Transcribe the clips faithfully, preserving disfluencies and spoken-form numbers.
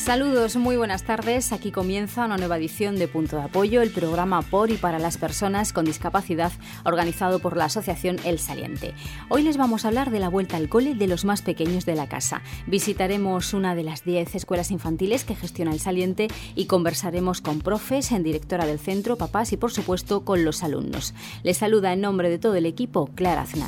Saludos, muy buenas tardes. Aquí comienza una nueva edición de Punto de Apoyo, el programa por y para las personas con discapacidad organizado por la asociación El Saliente. Hoy les vamos a hablar de la vuelta al cole de los más pequeños de la casa. Visitaremos una de las diez escuelas infantiles que gestiona El Saliente y conversaremos con profes, en directora del centro, papás y por supuesto con los alumnos. Les saluda en nombre de todo el equipo Clara Aznar.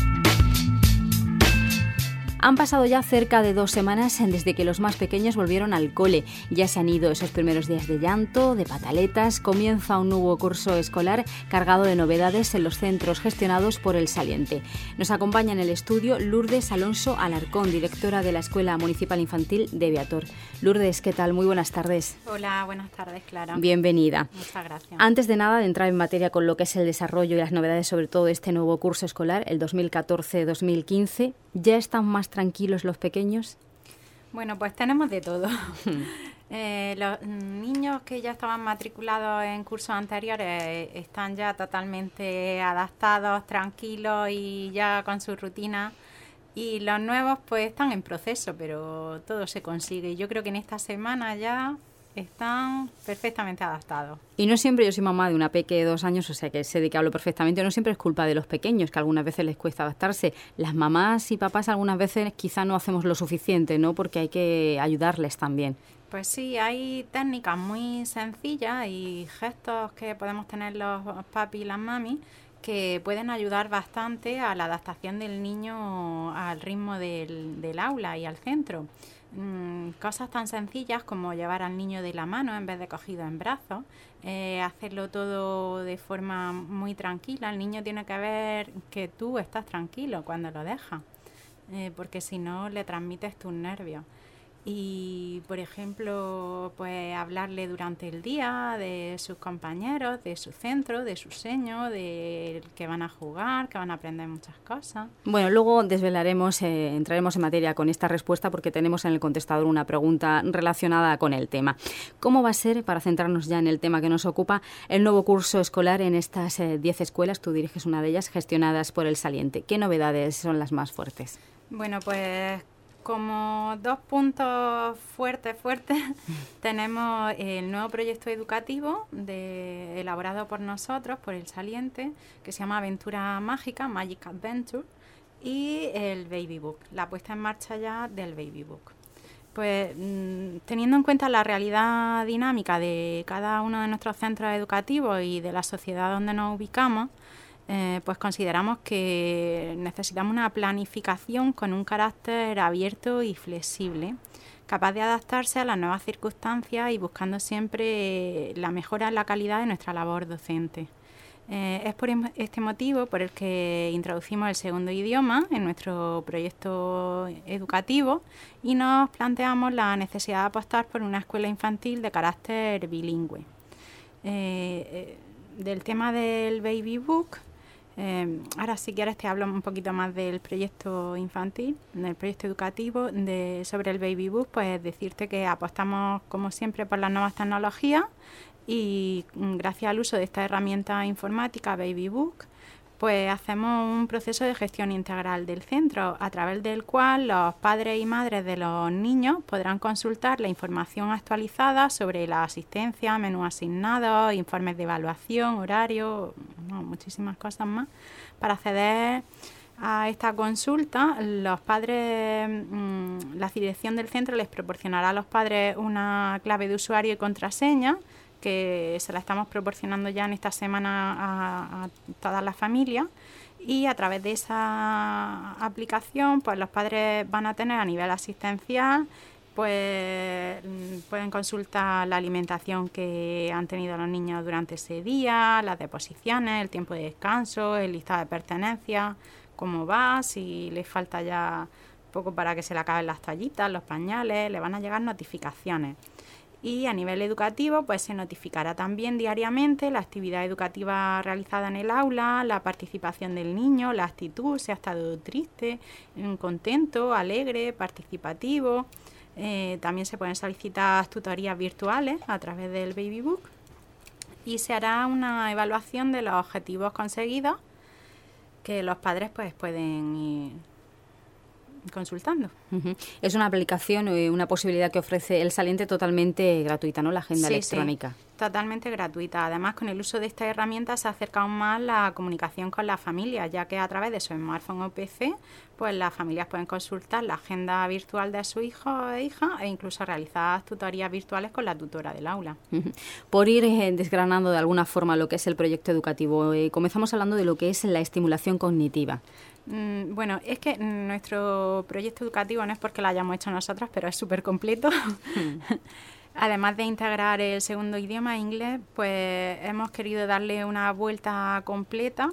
Han pasado ya cerca de dos semanas desde que los más pequeños volvieron al cole. Ya se han ido esos primeros días de llanto, de pataletas. Comienza un nuevo curso escolar cargado de novedades en los centros gestionados por El Saliente. Nos acompaña en el estudio Lourdes Alonso Alarcón, directora de la Escuela Municipal Infantil de Beator. Lourdes, ¿qué tal? Muy buenas tardes. Hola, buenas tardes, Clara. Bienvenida. Muchas gracias. Antes de nada, de entrar en materia con lo que es el desarrollo y las novedades sobre todo de este nuevo curso escolar, el dos mil catorce dos mil quince, ¿ya están más tranquilos los pequeños? Bueno, pues tenemos de todo. eh, los niños que ya estaban matriculados en cursos anteriores están ya totalmente adaptados, tranquilos y ya con su rutina. Y los nuevos pues están en proceso, pero todo se consigue. Yo creo que en esta semana ya están perfectamente adaptados. Y no siempre, yo soy mamá de una peque de dos años, o sea que sé de qué hablo perfectamente, no siempre es culpa de los pequeños, que algunas veces les cuesta adaptarse. Las mamás y papás algunas veces quizá no hacemos lo suficiente, ¿no? Porque hay que ayudarles también. Pues sí, hay técnicas muy sencillas y gestos que podemos tener los papis y las mamis que pueden ayudar bastante a la adaptación del niño al ritmo del, del aula y al centro. Mm, cosas tan sencillas como llevar al niño de la mano en vez de cogido en brazos, eh, hacerlo todo de forma muy tranquila. El niño tiene que ver que tú estás tranquilo cuando lo dejas, eh, porque si no le transmites tus nervios. Y, por ejemplo, pues hablarle durante el día de sus compañeros, de su centro, de su seño, de que van a jugar, que van a aprender muchas cosas. Bueno, luego desvelaremos, eh, entraremos en materia con esta respuesta porque tenemos en el contestador una pregunta relacionada con el tema. ¿Cómo va a ser, para centrarnos ya en el tema que nos ocupa, el nuevo curso escolar en estas diez eh, escuelas? Tú diriges una de ellas, gestionadas por El Saliente. ¿Qué novedades son las más fuertes? Bueno, pues como dos puntos fuertes, fuertes, tenemos el nuevo proyecto educativo de, elaborado por nosotros, por El Saliente, que se llama Aventura Mágica, Magic Adventure, y el Baby Book, la puesta en marcha ya del Baby Book. Pues teniendo en cuenta la realidad dinámica de cada uno de nuestros centros educativos y de la sociedad donde nos ubicamos, Eh, pues consideramos que necesitamos una planificación con un carácter abierto y flexible, capaz de adaptarse a las nuevas circunstancias y buscando siempre la mejora en la calidad de nuestra labor docente. Eh, es por este motivo por el que introducimos el segundo idioma en nuestro proyecto educativo y nos planteamos la necesidad de apostar por una escuela infantil de carácter bilingüe. Eh, eh, del tema del Baby Book, Eh, ahora si quieres te hablo un poquito más del proyecto infantil, del proyecto educativo. De, sobre el Baby Book, pues decirte que apostamos como siempre por las nuevas tecnologías y gracias al uso de esta herramienta informática Baby Book, pues hacemos un proceso de gestión integral del centro a través del cual los padres y madres de los niños podrán consultar la información actualizada sobre la asistencia, menú asignado, informes de evaluación, horario, no, muchísimas cosas más. Para acceder a esta consulta, los padres, mmm, la dirección del centro les proporcionará a los padres una clave de usuario y contraseña que se la estamos proporcionando ya en esta semana a, a todas las familias, y a través de esa aplicación pues los padres van a tener a nivel asistencial, pues pueden consultar la alimentación que han tenido los niños durante ese día, las deposiciones, el tiempo de descanso, el listado de pertenencias, cómo va, si les falta ya poco para que se le acaben las toallitas, los pañales, le van a llegar notificaciones. Y a nivel educativo, pues se notificará también diariamente la actividad educativa realizada en el aula, la participación del niño, la actitud, si ha estado triste, contento, alegre, participativo. Eh, también se pueden solicitar tutorías virtuales a través del Baby Book y se hará una evaluación de los objetivos conseguidos que los padres pues pueden ir consultando. Uh-huh. Es una aplicación, eh, una posibilidad que ofrece El Saliente totalmente gratuita, ¿no? La agenda sí, electrónica. Sí, totalmente gratuita. Además, con el uso de esta herramienta se acerca aún más la comunicación con las familias, ya que a través de su smartphone o P C, pues las familias pueden consultar la agenda virtual de su hijo e hija e incluso realizar tutorías virtuales con la tutora del aula. Uh-huh. Por ir eh, desgranando de alguna forma lo que es el proyecto educativo, eh, comenzamos hablando de lo que es la estimulación cognitiva. Mm, bueno, es que nuestro proyecto educativo no es porque lo hayamos hecho nosotros, pero es súper completo. Hmm. Además de integrar el segundo idioma, inglés, pues hemos querido darle una vuelta completa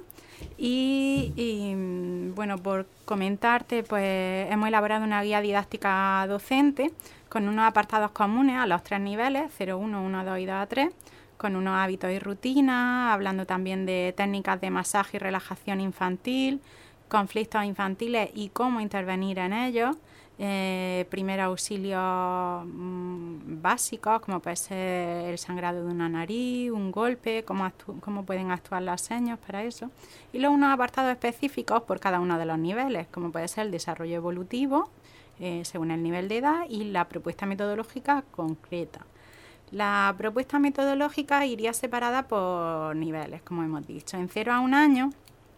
y, y bueno, por comentarte, pues hemos elaborado una guía didáctica docente con unos apartados comunes a los tres niveles, cero, uno, uno, dos y dos a tres, con unos hábitos y rutinas, hablando también de técnicas de masaje y relajación infantil, conflictos infantiles y cómo intervenir en ellos, eh, primeros auxilios mmm, básicos, como puede ser el sangrado de una nariz, un golpe, cómo, actú- cómo pueden actuar las señas para eso, y luego unos apartados específicos por cada uno de los niveles, como puede ser el desarrollo evolutivo, eh, según el nivel de edad, y la propuesta metodológica concreta. La propuesta metodológica iría separada por niveles, como hemos dicho. En cero a un año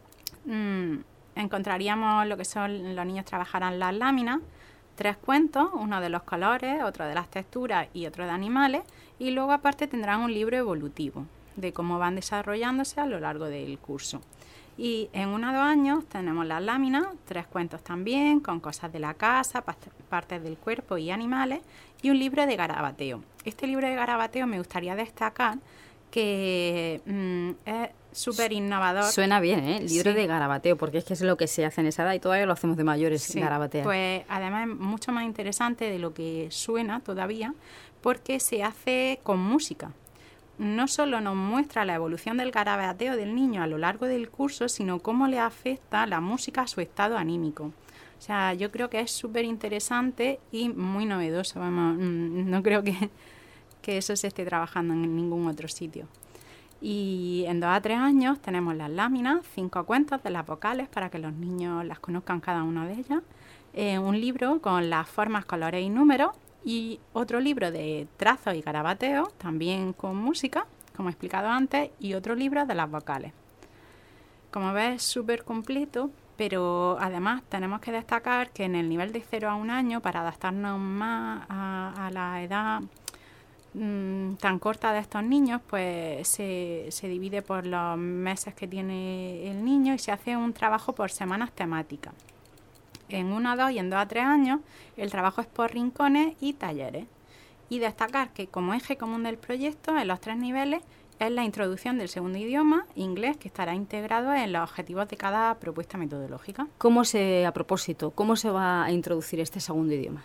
mmm, encontraríamos lo que son, los niños trabajarán las láminas, tres cuentos, uno de los colores, otro de las texturas y otro de animales, y luego aparte tendrán un libro evolutivo de cómo van desarrollándose a lo largo del curso. Y en uno o dos años tenemos las láminas, tres cuentos también, con cosas de la casa, partes del cuerpo y animales, y un libro de garabateo. Este libro de garabateo me gustaría destacar que mmm, es súper innovador. Suena bien, ¿eh? El libro sí. de garabateo, porque es que es lo que se hace en esa edad y todavía lo hacemos de mayores, sí. garabatear. Pues además es mucho más interesante de lo que suena todavía, porque se hace con música. No solo nos muestra la evolución del garabateo del niño a lo largo del curso, sino cómo le afecta la música a su estado anímico. O sea, yo creo que es súper interesante y muy novedoso. Vamos, no creo que, que eso se esté trabajando en ningún otro sitio. Y en dos a tres años tenemos las láminas, cinco cuentos de las vocales para que los niños las conozcan cada una de ellas, eh, un libro con las formas, colores y números, y otro libro de trazos y garabateo, también con música, como he explicado antes, y otro libro de las vocales. Como ves, es súper completo, pero además tenemos que destacar que en el nivel de cero a un año, para adaptarnos más a, a la edad mmm, tan corta de estos niños, pues se, se divide por los meses que tiene el niño y se hace un trabajo por semanas temáticas. En uno a dos y en dos a tres años el trabajo es por rincones y talleres. Y destacar que como eje común del proyecto en los tres niveles es la introducción del segundo idioma, inglés, que estará integrado en los objetivos de cada propuesta metodológica. ¿Cómo se, a propósito, cómo se va a introducir este segundo idioma?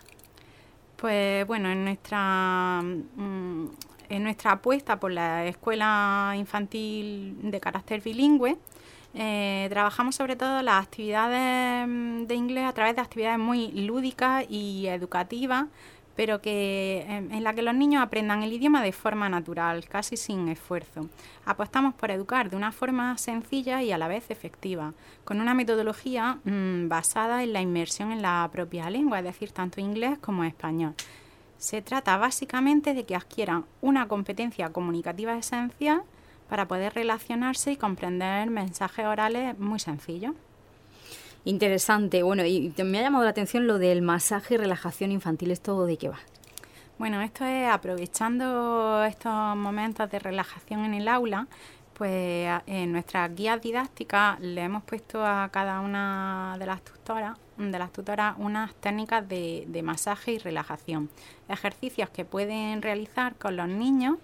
Pues bueno, en nuestra, mmm, en nuestra apuesta por la escuela infantil de carácter bilingüe, Eh, trabajamos sobre todo las actividades de inglés a través de actividades muy lúdicas y educativas, pero que en, en la que los niños aprendan el idioma de forma natural, casi sin esfuerzo. Apostamos por educar de una forma sencilla y a la vez efectiva, con una metodología mmm, basada en la inmersión en la propia lengua, es decir, tanto inglés como español. Se trata básicamente de que adquieran una competencia comunicativa esencial para poder relacionarse y comprender mensajes orales muy sencillos. Interesante. Bueno, y me ha llamado la atención lo del masaje y relajación infantil. ¿Esto de qué va? Bueno, esto es aprovechando estos momentos de relajación en el aula, pues en nuestras guías didácticas le hemos puesto a cada una de las tutoras, de las tutoras unas técnicas de, de masaje y relajación, ejercicios que pueden realizar con los niños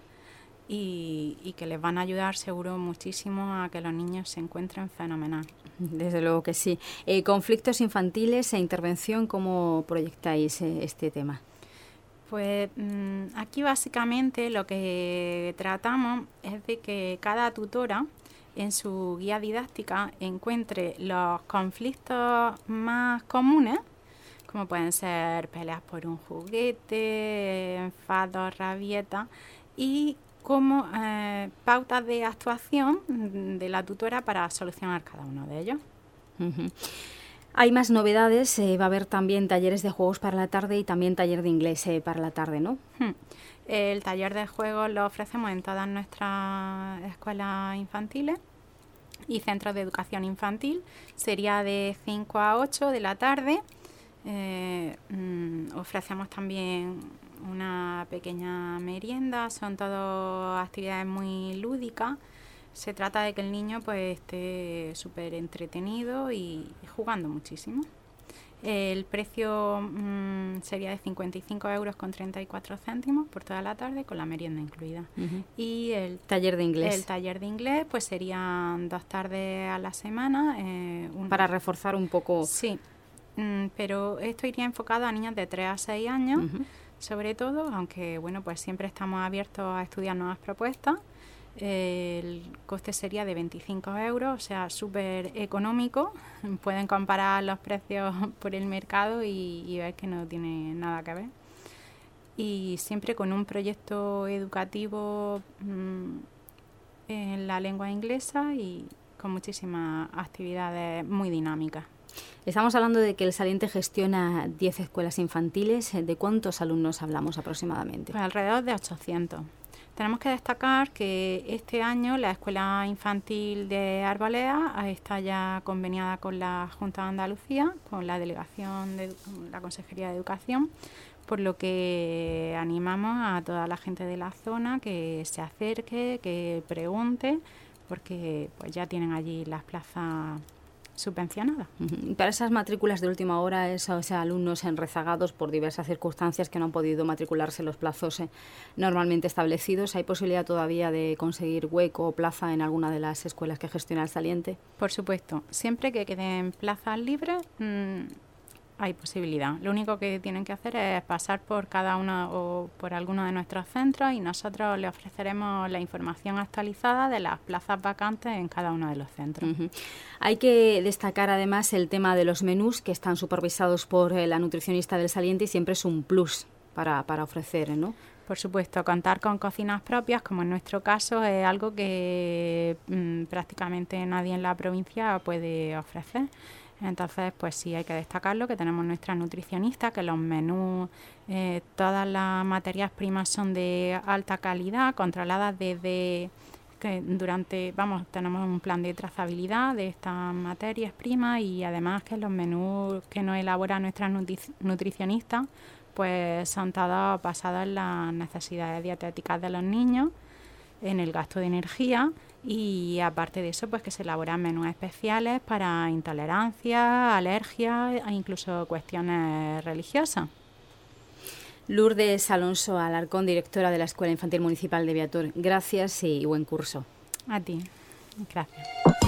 Y, y que les van a ayudar seguro muchísimo a que los niños se encuentren fenomenal. Desde luego que sí. Eh, conflictos infantiles e intervención, ¿cómo proyectáis eh, este tema? Pues mmm, aquí básicamente lo que tratamos es de que cada tutora en su guía didáctica encuentre los conflictos más comunes, como pueden ser peleas por un juguete, enfados, rabietas, y como eh, pautas de actuación de la tutora para solucionar cada uno de ellos. Uh-huh. Hay más novedades, eh, va a haber también talleres de juegos para la tarde y también taller de inglés eh, para la tarde, ¿no? Hmm. El taller de juegos lo ofrecemos en todas nuestras escuelas infantiles y centros de educación infantil. Sería de cinco a ocho de la tarde. Eh, mm, ofrecemos también una pequeña merienda, son todas actividades muy lúdicas. Se trata de que el niño pues esté súper entretenido y, y jugando muchísimo. El precio mmm, sería de cincuenta y cinco euros con treinta y cuatro céntimos por toda la tarde, con la merienda incluida. Uh-huh. Y el taller de inglés. El taller de inglés pues serían dos tardes a la semana. Eh, un, Para reforzar un poco. Sí, mm, pero esto iría enfocado a niños de tres a seis años, uh-huh. sobre todo, aunque bueno, pues siempre estamos abiertos a estudiar nuevas propuestas. El coste sería de veinticinco euros, o sea, súper económico. Pueden comparar los precios por el mercado y, y ver que no tiene nada que ver. Y siempre con un proyecto educativo mmm, en la lengua inglesa y con muchísimas actividades muy dinámicas. Estamos hablando de que el Saliente gestiona diez escuelas infantiles. ¿De cuántos alumnos hablamos aproximadamente? Pues alrededor de ochocientos. Tenemos que destacar que este año la Escuela Infantil de Arbolea está ya conveniada con la Junta de Andalucía, con la Delegación de la Consejería de Educación, por lo que animamos a toda la gente de la zona que se acerque, que pregunte, porque pues ya tienen allí las plazas subvencionadas. Uh-huh. Para esas matrículas de última hora, esos alumnos rezagados por diversas circunstancias que no han podido matricularse en los plazos eh, normalmente establecidos, ¿hay posibilidad todavía de conseguir hueco o plaza en alguna de las escuelas que gestiona el Saliente? Por supuesto, siempre que queden plazas libres mmm, hay posibilidad. Lo único que tienen que hacer es pasar por cada uno o por alguno de nuestros centros y nosotros les ofreceremos la información actualizada de las plazas vacantes en cada uno de los centros. Uh-huh. Hay que destacar además el tema de los menús que están supervisados por eh, la nutricionista del Saliente y siempre es un plus para, para ofrecer, ¿no? Por supuesto, contar con cocinas propias, como en nuestro caso, es algo que mmm, prácticamente nadie en la provincia puede ofrecer. Entonces, pues sí, hay que destacarlo, que tenemos nuestra nutricionista, que los menús, eh, todas las materias primas son de alta calidad, controladas desde que durante, vamos, tenemos un plan de trazabilidad de estas materias primas y además que los menús que nos elabora nuestra nutri- nutricionista, pues son todos basados en las necesidades dietéticas de los niños, en el gasto de energía. Y aparte de eso, pues que se elaboran menús especiales para intolerancia, alergias e incluso cuestiones religiosas. Lourdes Alonso Alarcón, directora de la Escuela Infantil Municipal de Viator. Gracias y buen curso. A ti. Gracias.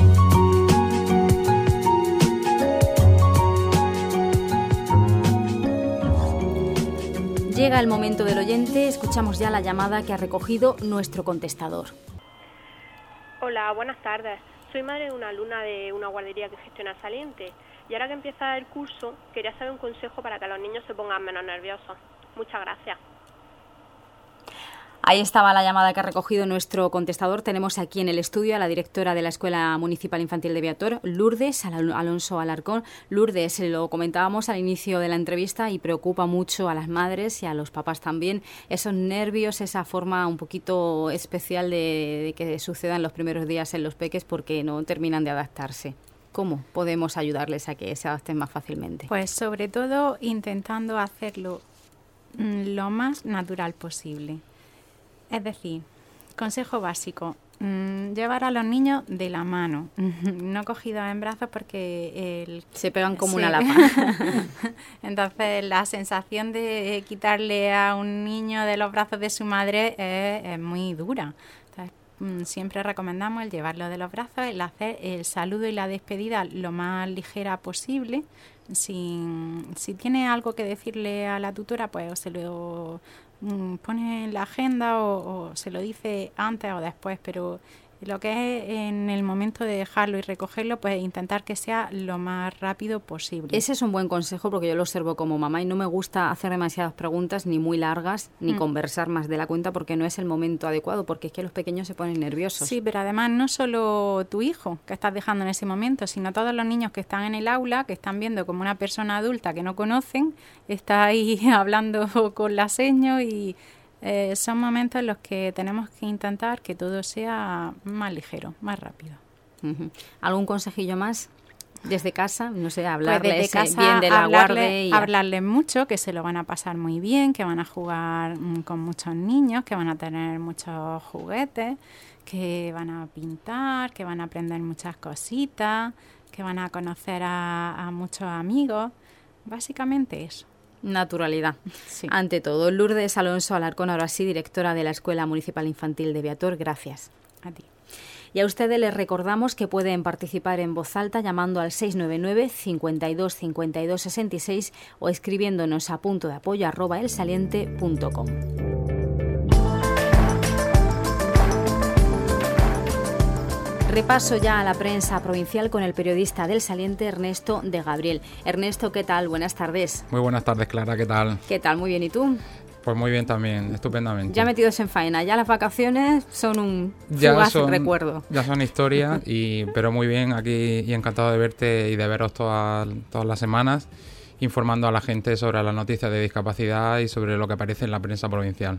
Llega el momento del oyente. Escuchamos ya la llamada que ha recogido nuestro contestador. Hola, buenas tardes. Soy madre de una alumna de una guardería que gestiona Saliente y ahora que empieza el curso quería saber un consejo para que los niños se pongan menos nerviosos. Muchas gracias. Ahí estaba la llamada que ha recogido nuestro contestador. Tenemos aquí en el estudio a la directora de la Escuela Municipal Infantil de Viator, Lourdes Alonso Alarcón. Lourdes, lo comentábamos al inicio de la entrevista y preocupa mucho a las madres y a los papás también esos nervios, esa forma un poquito especial de, de que sucedan los primeros días en los peques porque no terminan de adaptarse. ¿Cómo podemos ayudarles a que se adapten más fácilmente? Pues sobre todo intentando hacerlo mmm, lo más natural posible. Es decir, consejo básico, mmm, llevar a los niños de la mano, no cogidos en brazos porque... El, se pegan como sí. una lapa. Entonces la sensación de quitarle a un niño de los brazos de su madre es, es muy dura. Entonces, mmm, siempre recomendamos el llevarlo de los brazos, el hacer el saludo y la despedida lo más ligera posible. Sin, si tiene algo que decirle a la tutora, pues se lo... pone en la agenda o, o se lo dice antes o después, pero Lo que es en el momento de dejarlo y recogerlo, pues intentar que sea lo más rápido posible. Ese es un buen consejo porque yo lo observo como mamá y no me gusta hacer demasiadas preguntas, ni muy largas, ni mm. conversar más de la cuenta porque no es el momento adecuado, porque es que los pequeños se ponen nerviosos. Sí, pero además no solo tu hijo que estás dejando en ese momento, sino todos los niños que están en el aula, que están viendo como una persona adulta que no conocen, está ahí hablando con la seño y... Eh, son momentos en los que tenemos que intentar que todo sea más ligero, más rápido. Uh-huh. ¿Algún consejillo más desde casa? No sé, hablarles pues desde casa, bien de la hablarle, guardia. Y... hablarles mucho, que se lo van a pasar muy bien, que van a jugar mm, con muchos niños, que van a tener muchos juguetes, que van a pintar, que van a aprender muchas cositas, que van a conocer a, a muchos amigos. Básicamente eso. Naturalidad. Sí. Ante todo, Lourdes Alonso Alarcón, ahora sí, directora de la Escuela Municipal Infantil de Beator, gracias. A ti. Y a ustedes les recordamos que pueden participar en voz alta llamando al seis nueve nueve, cincuenta y dos, cincuenta y dos, sesenta y seis o escribiéndonos a punto de apoyo arroba elsaliente punto com. Repaso ya a la prensa provincial con el periodista del Saliente, Ernesto de Gabriel. Ernesto, ¿qué tal? Buenas tardes. Muy buenas tardes, Clara, ¿qué tal? ¿Qué tal? Muy bien, ¿y tú? Pues muy bien también, estupendamente. Ya metidos en faena, ya las vacaciones son un ya fugaz son, recuerdo. Ya son historia, y, pero muy bien aquí y encantado de verte y de veros todas, todas las semanas informando a la gente sobre las noticias de discapacidad y sobre lo que aparece en la prensa provincial.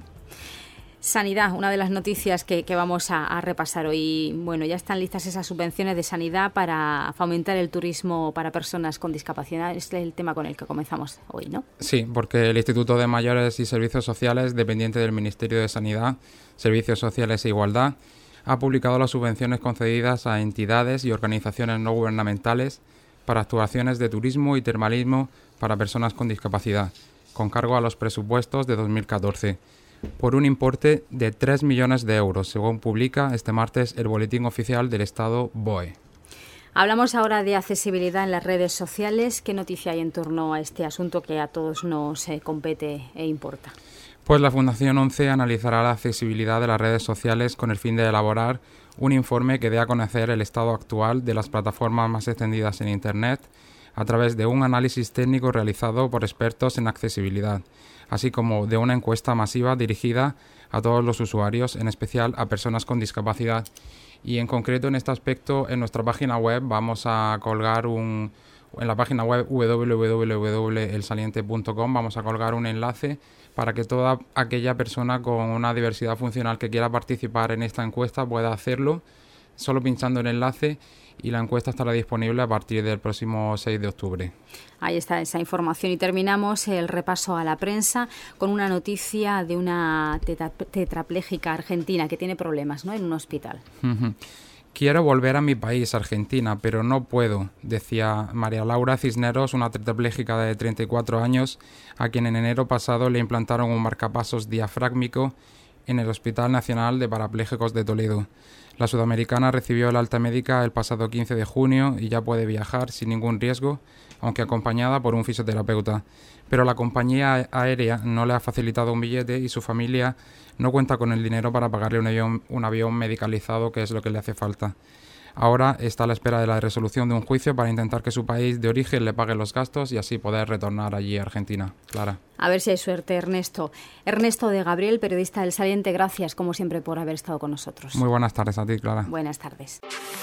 Sanidad, una de las noticias que, que vamos a, a repasar hoy. Bueno, ya están listas esas subvenciones de sanidad para fomentar el turismo para personas con discapacidad. Es el tema con el que comenzamos hoy, ¿no? Sí, porque el Instituto de Mayores y Servicios Sociales, dependiente del Ministerio de Sanidad, Servicios Sociales e Igualdad, ha publicado las subvenciones concedidas a entidades y organizaciones no gubernamentales para actuaciones de turismo y termalismo para personas con discapacidad, con cargo a los presupuestos de dos mil catorce. Por un importe de tres millones de euros, según publica este martes el Boletín Oficial del Estado B O E. Hablamos ahora de accesibilidad en las redes sociales. ¿Qué noticia hay en torno a este asunto que a todos nos eh, compete e importa? Pues la Fundación ONCE analizará la accesibilidad de las redes sociales con el fin de elaborar un informe que dé a conocer el estado actual de las plataformas más extendidas en Internet a través de un análisis técnico realizado por expertos en accesibilidad, así como de una encuesta masiva dirigida a todos los usuarios, en especial a personas con discapacidad. Y en concreto en este aspecto, en nuestra página web vamos a colgar un, en la página web doble u doble u doble u punto el saliente punto com vamos a colgar un enlace para que toda aquella persona con una diversidad funcional que quiera participar en esta encuesta pueda hacerlo, solo pinchando el enlace, y la encuesta estará disponible a partir del próximo seis de octubre. Ahí está esa información y terminamos el repaso a la prensa con una noticia de una teta- tetrapléjica argentina que tiene problemas, ¿no?, en un hospital. Uh-huh. Quiero volver a mi país, Argentina, pero no puedo, decía María Laura Cisneros, una tetrapléjica de treinta y cuatro años, a quien en enero pasado le implantaron un marcapasos diafrágmico en el Hospital Nacional de Parapléjicos de Toledo. La sudamericana recibió el alta médica el pasado quince de junio y ya puede viajar sin ningún riesgo, aunque acompañada por un fisioterapeuta. Pero la compañía aérea no le ha facilitado un billete y su familia no cuenta con el dinero para pagarle un avión, un avión medicalizado, que es lo que le hace falta. Ahora está a la espera de la resolución de un juicio para intentar que su país de origen le pague los gastos y así poder retornar allí a Argentina. Clara. A ver si hay suerte, Ernesto. Ernesto de Gabriel, periodista del Saliente, gracias como siempre por haber estado con nosotros. Muy buenas tardes a ti, Clara. Buenas tardes.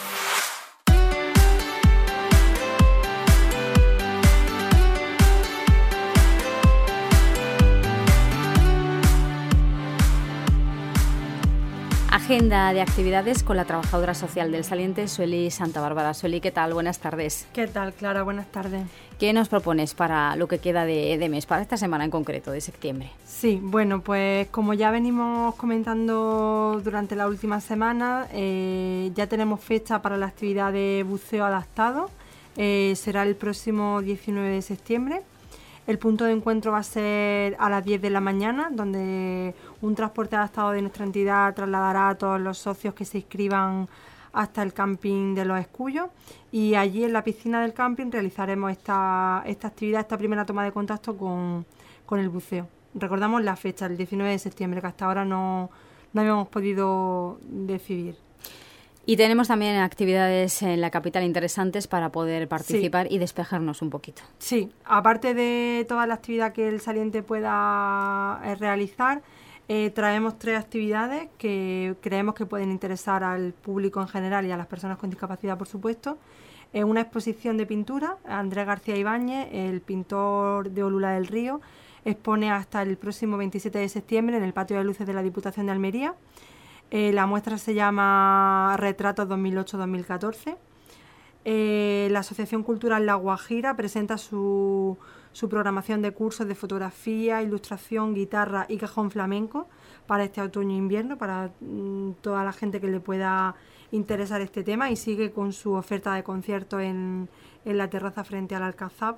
Agenda de actividades con la trabajadora social del Saliente, Sueli Santa Bárbara. Sueli, ¿qué tal? Buenas tardes. ¿Qué tal, Clara? Buenas tardes. ¿Qué nos propones para lo que queda de, de mes, para esta semana en concreto, de septiembre? Sí, bueno, pues como ya venimos comentando durante la última semana, eh, ya tenemos fecha para la actividad de buceo adaptado. Eh, será el próximo diecinueve de septiembre. El punto de encuentro va a ser a las diez de la mañana, donde un transporte adaptado de nuestra entidad trasladará a todos los socios que se inscriban hasta el camping de Los Escullos, y allí en la piscina del camping realizaremos esta, esta actividad, esta primera toma de contacto con, con el buceo. Recordamos la fecha, el diecinueve de septiembre, que hasta ahora no, no habíamos podido decidir. Y tenemos también actividades en la capital interesantes para poder participar sí. y despejarnos un poquito. Sí, aparte de toda la actividad que el saliente pueda eh, realizar, eh, traemos tres actividades que creemos que pueden interesar al público en general y a las personas con discapacidad, por supuesto. Eh, una exposición de pintura, Andrés García Ibáñez, el pintor de Olula del Río, expone hasta el próximo veintisiete de septiembre en el Patio de Luces de la Diputación de Almería. Eh, la muestra se llama Retratos dos mil ocho dos mil catorce. Eh, la Asociación Cultural La Guajira presenta su, su programación de cursos de fotografía, ilustración, guitarra y cajón flamenco para este otoño e invierno, para mm, toda la gente que le pueda interesar este tema, y sigue con su oferta de conciertos en, en la terraza frente al Alcazab.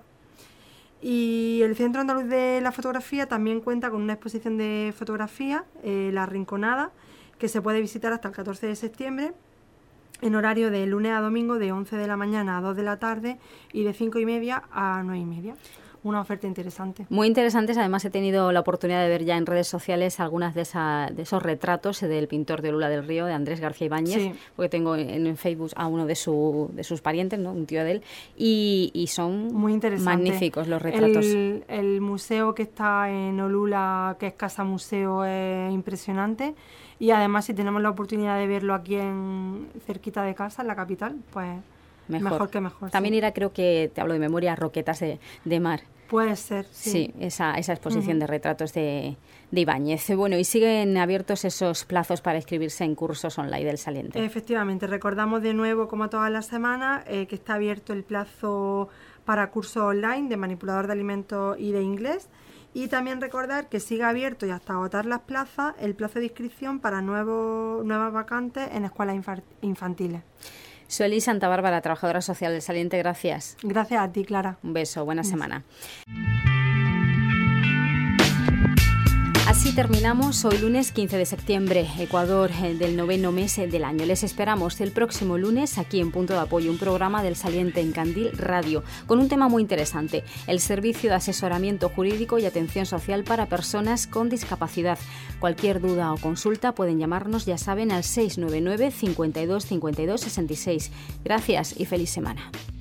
Y el Centro Andaluz de la Fotografía también cuenta con una exposición de fotografía, eh, La Rinconada, que se puede visitar hasta el catorce de septiembre en horario de lunes a domingo de once de la mañana a dos de la tarde y de cinco y media a nueve y media. Una oferta interesante. Muy interesantes. Además, he tenido la oportunidad de ver ya en redes sociales algunas de, esa, de esos retratos del pintor de Olula del Río, de Andrés García Ibáñez, sí. porque tengo en, en Facebook a uno de, su, de sus parientes, ¿no? Un tío de él, y, y son muy magníficos los retratos. El, el museo que está en Olula, que es Casa Museo, es impresionante, y además si tenemos la oportunidad de verlo aquí en cerquita de casa, en la capital, pues mejor, mejor que mejor. También sí. irá, creo que, te hablo de memoria, Roquetas de, de Mar. Puede ser, sí. Sí, esa, esa exposición uh-huh. de retratos de, de Ibáñez. Bueno, y siguen abiertos esos plazos para inscribirse en cursos online del saliente. Efectivamente, recordamos de nuevo, como todas las semanas, eh, que está abierto el plazo para cursos online de manipulador de alimentos y de inglés. Y también recordar que sigue abierto y hasta agotar las plazas el plazo de inscripción para nuevos, nuevas vacantes en escuelas infantiles. Sueli Santa Bárbara, trabajadora social del saliente, gracias. Gracias a ti, Clara. Un beso, buena Un semana. Así terminamos hoy lunes quince de septiembre, Ecuador del noveno mes del año. Les esperamos el próximo lunes aquí en Punto de Apoyo, un programa del Saliente en Candil Radio, con un tema muy interesante, el servicio de asesoramiento jurídico y atención social para personas con discapacidad. Cualquier duda o consulta pueden llamarnos, ya saben, al seis nueve nueve, cincuenta y dos, cincuenta y dos, sesenta y seis. Gracias y feliz semana.